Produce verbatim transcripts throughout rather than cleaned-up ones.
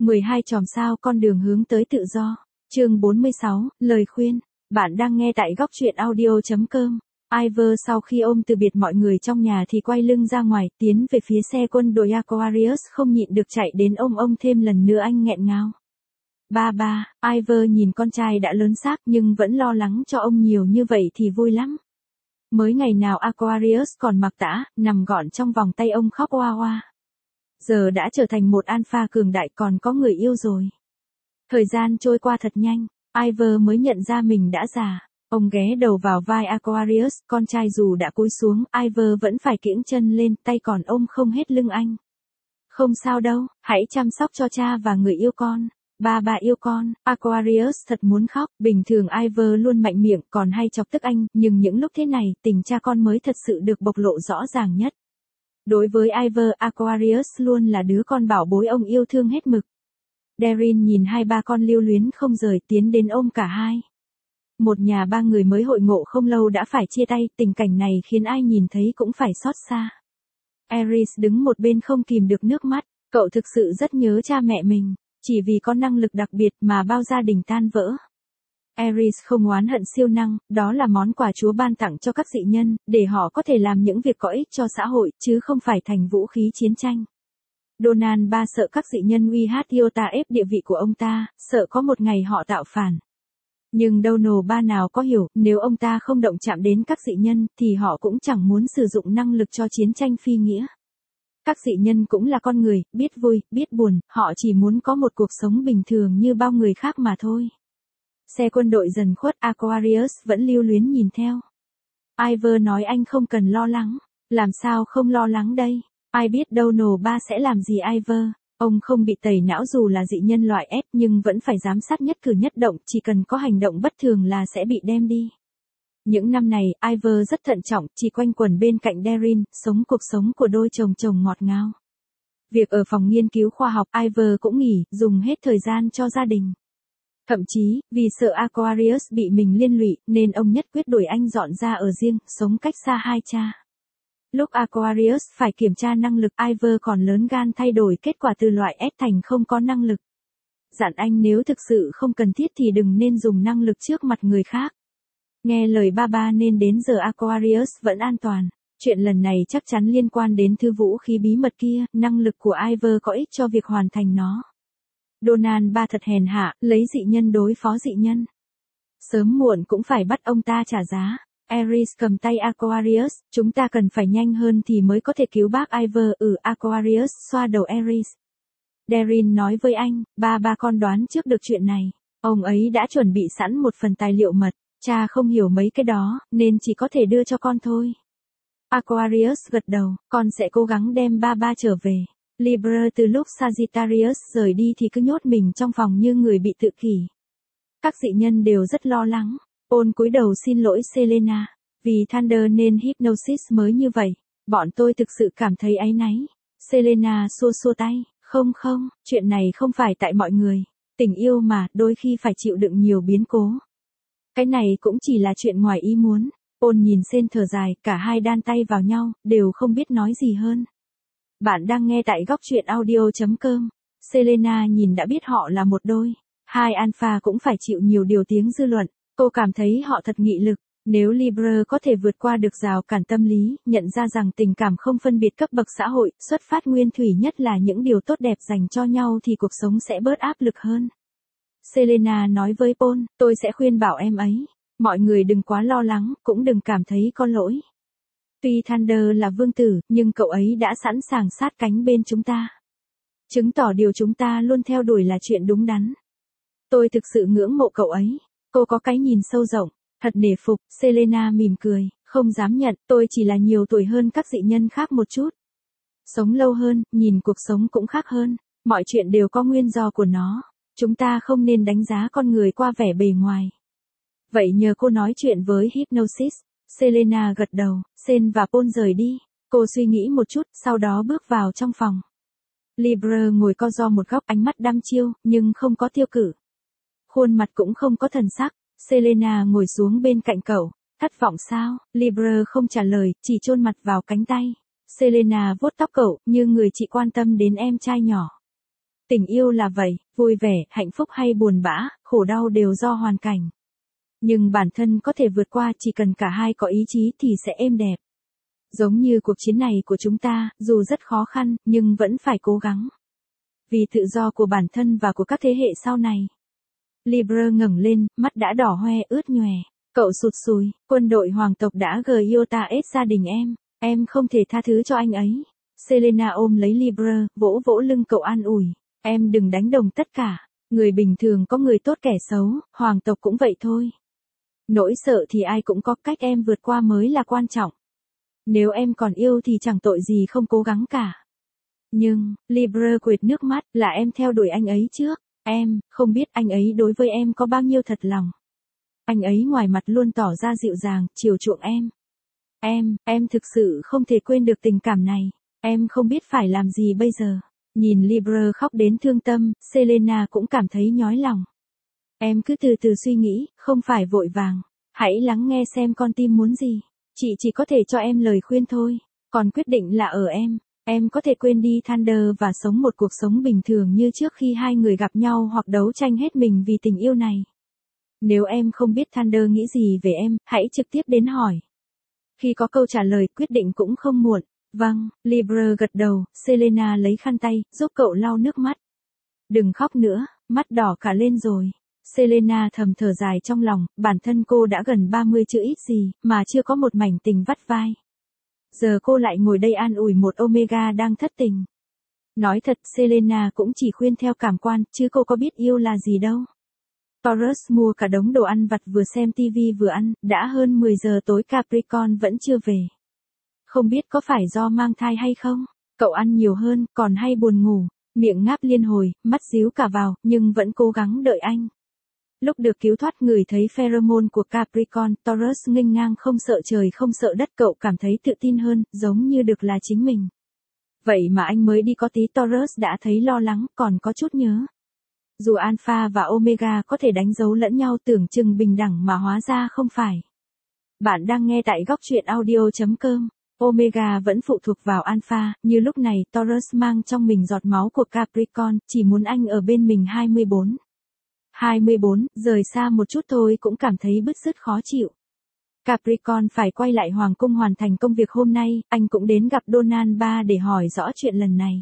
mười hai chòm sao con đường hướng tới tự do. Chương bốn mươi sáu, lời khuyên. Bạn đang nghe tại góc truyện audio chấm com. Ivor sau khi ôm từ biệt mọi người trong nhà thì quay lưng ra ngoài, tiến về phía xe quân đội Aquarius, không nhịn được chạy đến ôm ông thêm lần nữa. Anh nghẹn ngào. Ba ba, Ivor nhìn con trai đã lớn xác nhưng vẫn lo lắng cho ông nhiều như vậy thì vui lắm. Mới ngày nào Aquarius còn mặc tã, nằm gọn trong vòng tay ông khóc oa oa. Giờ đã trở thành một alpha cường đại, còn có người yêu rồi. Thời gian trôi qua thật nhanh, Ivor mới nhận ra mình đã già. Ông ghé đầu vào vai Aquarius, con trai dù đã cúi xuống, Ivor vẫn phải kiễng chân lên, tay còn ôm không hết lưng anh. Không sao đâu, hãy chăm sóc cho cha và người yêu con. Ba ba yêu con. Aquarius thật muốn khóc, bình thường Ivor luôn mạnh miệng, còn hay chọc tức anh, nhưng những lúc thế này, tình cha con mới thật sự được bộc lộ rõ ràng nhất. Đối với Ivor, Aquarius luôn là đứa con bảo bối ông yêu thương hết mực. Darin nhìn hai ba con lưu luyến không rời, tiến đến ôm cả hai. Một nhà ba người mới hội ngộ không lâu đã phải chia tay, tình cảnh này khiến ai nhìn thấy cũng phải xót xa. Ares đứng một bên không kìm được nước mắt, cậu thực sự rất nhớ cha mẹ mình, chỉ vì có năng lực đặc biệt mà bao gia đình tan vỡ. Ares không oán hận siêu năng, đó là món quà Chúa ban tặng cho các dị nhân, để họ có thể làm những việc có ích cho xã hội, chứ không phải thành vũ khí chiến tranh. Donan ba sợ các dị nhân uy hát Iota ép địa vị của ông ta, sợ có một ngày họ tạo phản. Nhưng Dono ba nào có hiểu, nếu ông ta không động chạm đến các dị nhân, thì họ cũng chẳng muốn sử dụng năng lực cho chiến tranh phi nghĩa. Các dị nhân cũng là con người, biết vui, biết buồn, họ chỉ muốn có một cuộc sống bình thường như bao người khác mà thôi. Xe quân đội dần khuất, Aquarius vẫn lưu luyến nhìn theo. Ivor nói anh không cần lo lắng. Làm sao không lo lắng đây? Ai biết Dono ba sẽ làm gì Ivor? Ông không bị tẩy não dù là dị nhân loại F, nhưng vẫn phải giám sát nhất cử nhất động, chỉ cần có hành động bất thường là sẽ bị đem đi. Những năm này, Ivor rất thận trọng, chỉ quanh quẩn bên cạnh Darin, sống cuộc sống của đôi chồng chồng ngọt ngào. Việc ở phòng nghiên cứu khoa học, Ivor cũng nghỉ, dùng hết thời gian cho gia đình. Thậm chí, vì sợ Aquarius bị mình liên lụy, nên ông nhất quyết đuổi anh dọn ra ở riêng, sống cách xa hai cha. Lúc Aquarius phải kiểm tra năng lực, Ivor còn lớn gan thay đổi kết quả từ loại S thành không có năng lực. Dặn anh nếu thực sự không cần thiết thì đừng nên dùng năng lực trước mặt người khác. Nghe lời ba ba nên đến giờ Aquarius vẫn an toàn. Chuyện lần này chắc chắn liên quan đến thứ vũ khí bí mật kia, năng lực của Ivor có ích cho việc hoàn thành nó. Donan ba thật hèn hạ, lấy dị nhân đối phó dị nhân. Sớm muộn cũng phải bắt ông ta trả giá. Ares cầm tay Aquarius, chúng ta cần phải nhanh hơn thì mới có thể cứu bác Ivor. Ừ, Aquarius xoa đầu Ares. Darin nói với anh, ba ba con đoán trước được chuyện này. Ông ấy đã chuẩn bị sẵn một phần tài liệu mật, cha không hiểu mấy cái đó, nên chỉ có thể đưa cho con thôi. Aquarius gật đầu, con sẽ cố gắng đem ba ba trở về. Libra từ lúc Sagittarius rời đi thì cứ nhốt mình trong phòng như người bị tự kỷ. Các dị nhân đều rất lo lắng. Paul cúi đầu xin lỗi Selena. Vì Thunder nên Hypnosis mới như vậy. Bọn tôi thực sự cảm thấy áy náy. Selena xua xua tay. Không không, chuyện này không phải tại mọi người. Tình yêu mà, đôi khi phải chịu đựng nhiều biến cố. Cái này cũng chỉ là chuyện ngoài ý muốn. Paul nhìn Sen thở dài, cả hai đan tay vào nhau, đều không biết nói gì hơn. Bạn đang nghe tại góc truyện audio chấm com. Selena nhìn đã biết họ là một đôi. Hai alpha cũng phải chịu nhiều điều tiếng dư luận. Cô cảm thấy họ thật nghị lực. Nếu Libra có thể vượt qua được rào cản tâm lý, nhận ra rằng tình cảm không phân biệt cấp bậc xã hội, xuất phát nguyên thủy nhất là những điều tốt đẹp dành cho nhau thì cuộc sống sẽ bớt áp lực hơn. Selena nói với Paul, tôi sẽ khuyên bảo em ấy. Mọi người đừng quá lo lắng, cũng đừng cảm thấy có lỗi. Tuy Thunder là vương tử, nhưng cậu ấy đã sẵn sàng sát cánh bên chúng ta. Chứng tỏ điều chúng ta luôn theo đuổi là chuyện đúng đắn. Tôi thực sự ngưỡng mộ cậu ấy. Cô có cái nhìn sâu rộng, thật nể phục. Selena mỉm cười, không dám nhận, tôi chỉ là nhiều tuổi hơn các dị nhân khác một chút. Sống lâu hơn, nhìn cuộc sống cũng khác hơn, mọi chuyện đều có nguyên do của nó. Chúng ta không nên đánh giá con người qua vẻ bề ngoài. Vậy nhờ cô nói chuyện với Hypnosis. Selena gật đầu, Sen và Paul rời đi. Cô suy nghĩ một chút, sau đó bước vào trong phòng. Libra ngồi co ro một góc, ánh mắt đăm chiêu, nhưng không có tiêu cự. Khuôn mặt cũng không có thần sắc. Selena ngồi xuống bên cạnh cậu. Thất vọng sao? Libra không trả lời, chỉ chôn mặt vào cánh tay. Selena vuốt tóc cậu, như người chị quan tâm đến em trai nhỏ. Tình yêu là vậy, vui vẻ, hạnh phúc hay buồn bã, khổ đau đều do hoàn cảnh. Nhưng bản thân có thể vượt qua, chỉ cần cả hai có ý chí thì sẽ êm đẹp. Giống như cuộc chiến này của chúng ta, dù rất khó khăn, nhưng vẫn phải cố gắng. Vì tự do của bản thân và của các thế hệ sau này. Libra ngẩng lên, mắt đã đỏ hoe ướt nhòe. Cậu sụt sùi, quân đội hoàng tộc đã gờ Iota S gia đình em. Em không thể tha thứ cho anh ấy. Selena ôm lấy Libra, vỗ vỗ lưng cậu an ủi. Em đừng đánh đồng tất cả. Người bình thường có người tốt kẻ xấu, hoàng tộc cũng vậy thôi. Nỗi sợ thì ai cũng có, cách em vượt qua mới là quan trọng. Nếu em còn yêu thì chẳng tội gì không cố gắng cả. Nhưng, Libra quệt nước mắt, là em theo đuổi anh ấy trước. Em, không biết anh ấy đối với em có bao nhiêu thật lòng. Anh ấy ngoài mặt luôn tỏ ra dịu dàng, chiều chuộng em. Em, em thực sự không thể quên được tình cảm này. Em không biết phải làm gì bây giờ. Nhìn Libra khóc đến thương tâm, Selena cũng cảm thấy nhói lòng. Em cứ từ từ suy nghĩ, không phải vội vàng. Hãy lắng nghe xem con tim muốn gì. Chị chỉ có thể cho em lời khuyên thôi. Còn quyết định là ở em. Em có thể quên đi Thunder và sống một cuộc sống bình thường như trước khi hai người gặp nhau hoặc đấu tranh hết mình vì tình yêu này. Nếu em không biết Thunder nghĩ gì về em, hãy trực tiếp đến hỏi. Khi có câu trả lời, quyết định cũng không muộn. Vâng, Libra gật đầu, Selena lấy khăn tay, giúp cậu lau nước mắt. Đừng khóc nữa, mắt đỏ cả lên rồi. Selena thầm thở dài trong lòng, bản thân cô đã gần ba mươi chứ ít gì, mà chưa có một mảnh tình vắt vai. Giờ cô lại ngồi đây an ủi một Omega đang thất tình. Nói thật, Selena cũng chỉ khuyên theo cảm quan, chứ cô có biết yêu là gì đâu. Taurus mua cả đống đồ ăn vặt vừa xem tivi vừa ăn, đã hơn mười giờ tối Capricorn vẫn chưa về. Không biết có phải do mang thai hay không? Cậu ăn nhiều hơn, còn hay buồn ngủ, miệng ngáp liên hồi, mắt díu cả vào, nhưng vẫn cố gắng đợi anh. Lúc được cứu thoát ngửi thấy pheromone của Capricorn, Taurus nghênh ngang không sợ trời không sợ đất, cậu cảm thấy tự tin hơn, giống như được là chính mình. Vậy mà anh mới đi có tí Taurus đã thấy lo lắng, còn có chút nhớ. Dù Alpha và Omega có thể đánh dấu lẫn nhau tưởng chừng bình đẳng mà hóa ra không phải. Bạn đang nghe tại góc truyện audio chấm com. Omega vẫn phụ thuộc vào Alpha, như lúc này Taurus mang trong mình giọt máu của Capricorn, chỉ muốn anh ở bên mình hai mươi bốn. hai mươi bốn, rời xa một chút thôi cũng cảm thấy bứt rứt khó chịu. Capricorn phải quay lại Hoàng cung hoàn thành công việc hôm nay, anh cũng đến gặp Donald ba để hỏi rõ chuyện lần này.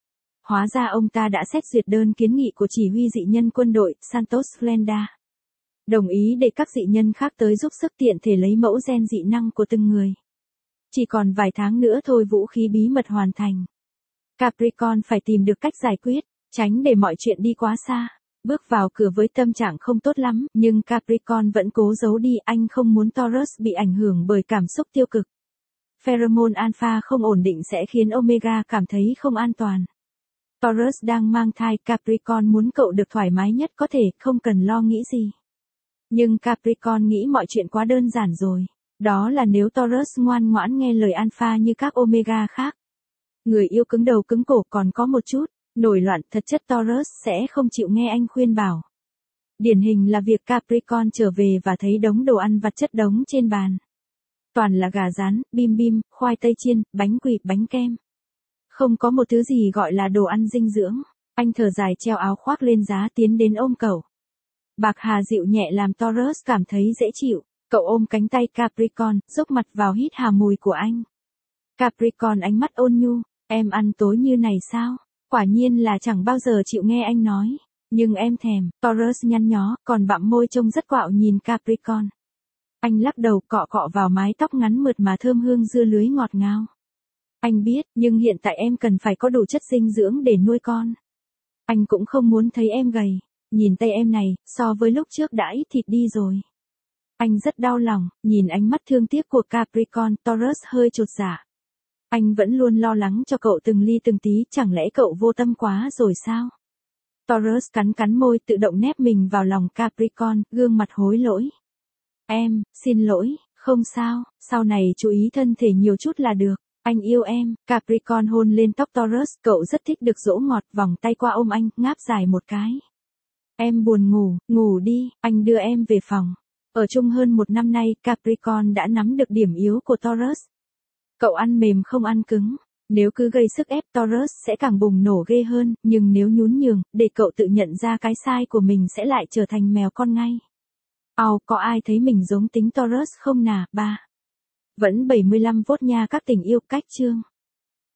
Hóa ra ông ta đã xét duyệt đơn kiến nghị của chỉ huy dị nhân quân đội, Santos Flenda. Đồng ý để các dị nhân khác tới giúp sức tiện thể lấy mẫu gen dị năng của từng người. Chỉ còn vài tháng nữa thôi vũ khí bí mật hoàn thành. Capricorn phải tìm được cách giải quyết, tránh để mọi chuyện đi quá xa. Bước vào cửa với tâm trạng không tốt lắm, nhưng Capricorn vẫn cố giấu đi, anh không muốn Taurus bị ảnh hưởng bởi cảm xúc tiêu cực. Pheromone alpha không ổn định sẽ khiến Omega cảm thấy không an toàn. Taurus đang mang thai, Capricorn muốn cậu được thoải mái nhất có thể, không cần lo nghĩ gì. Nhưng Capricorn nghĩ mọi chuyện quá đơn giản rồi. Đó là nếu Taurus ngoan ngoãn nghe lời alpha như các Omega khác. Người yêu cứng đầu cứng cổ, còn có một chút nổi loạn, thật chất Taurus sẽ không chịu nghe anh khuyên bảo. Điển hình là việc Capricorn trở về và thấy đống đồ ăn vặt chất đống trên bàn. Toàn là gà rán, bim bim, khoai tây chiên, bánh quỳ, bánh kem. Không có một thứ gì gọi là đồ ăn dinh dưỡng. Anh thở dài treo áo khoác lên giá tiến đến ôm cậu. Bạc hà dịu nhẹ làm Taurus cảm thấy dễ chịu. Cậu ôm cánh tay Capricorn, dốc mặt vào hít hà mùi của anh. Capricorn ánh mắt ôn nhu, em ăn tối như này sao? Quả nhiên là chẳng bao giờ chịu nghe anh nói. Nhưng em thèm, Taurus nhăn nhó, còn bặm môi trông rất quạo nhìn Capricorn. Anh lắc đầu cọ cọ vào mái tóc ngắn mượt mà thơm hương dưa lưới ngọt ngào. Anh biết, nhưng hiện tại em cần phải có đủ chất dinh dưỡng để nuôi con. Anh cũng không muốn thấy em gầy. Nhìn tay em này, so với lúc trước đã ít thịt đi rồi. Anh rất đau lòng, nhìn ánh mắt thương tiếc của Capricorn, Taurus hơi chột dạ. Anh vẫn luôn lo lắng cho cậu từng ly từng tí, chẳng lẽ cậu vô tâm quá rồi sao? Taurus cắn cắn môi tự động nép mình vào lòng Capricorn, gương mặt hối lỗi. Em, xin lỗi, không sao, sau này chú ý thân thể nhiều chút là được, anh yêu em. Capricorn hôn lên tóc Taurus, cậu rất thích được dỗ ngọt, vòng tay qua ôm anh, ngáp dài một cái. Em buồn ngủ, ngủ đi, anh đưa em về phòng. Ở chung hơn một năm nay, Capricorn đã nắm được điểm yếu của Taurus. Cậu ăn mềm không ăn cứng. Nếu cứ gây sức ép Taurus sẽ càng bùng nổ ghê hơn, nhưng nếu nhún nhường, để cậu tự nhận ra cái sai của mình sẽ lại trở thành mèo con ngay. Ào, có ai thấy mình giống tính Taurus không nà? ba. Vẫn bảy mươi lăm vốt nha các tình yêu cách chương.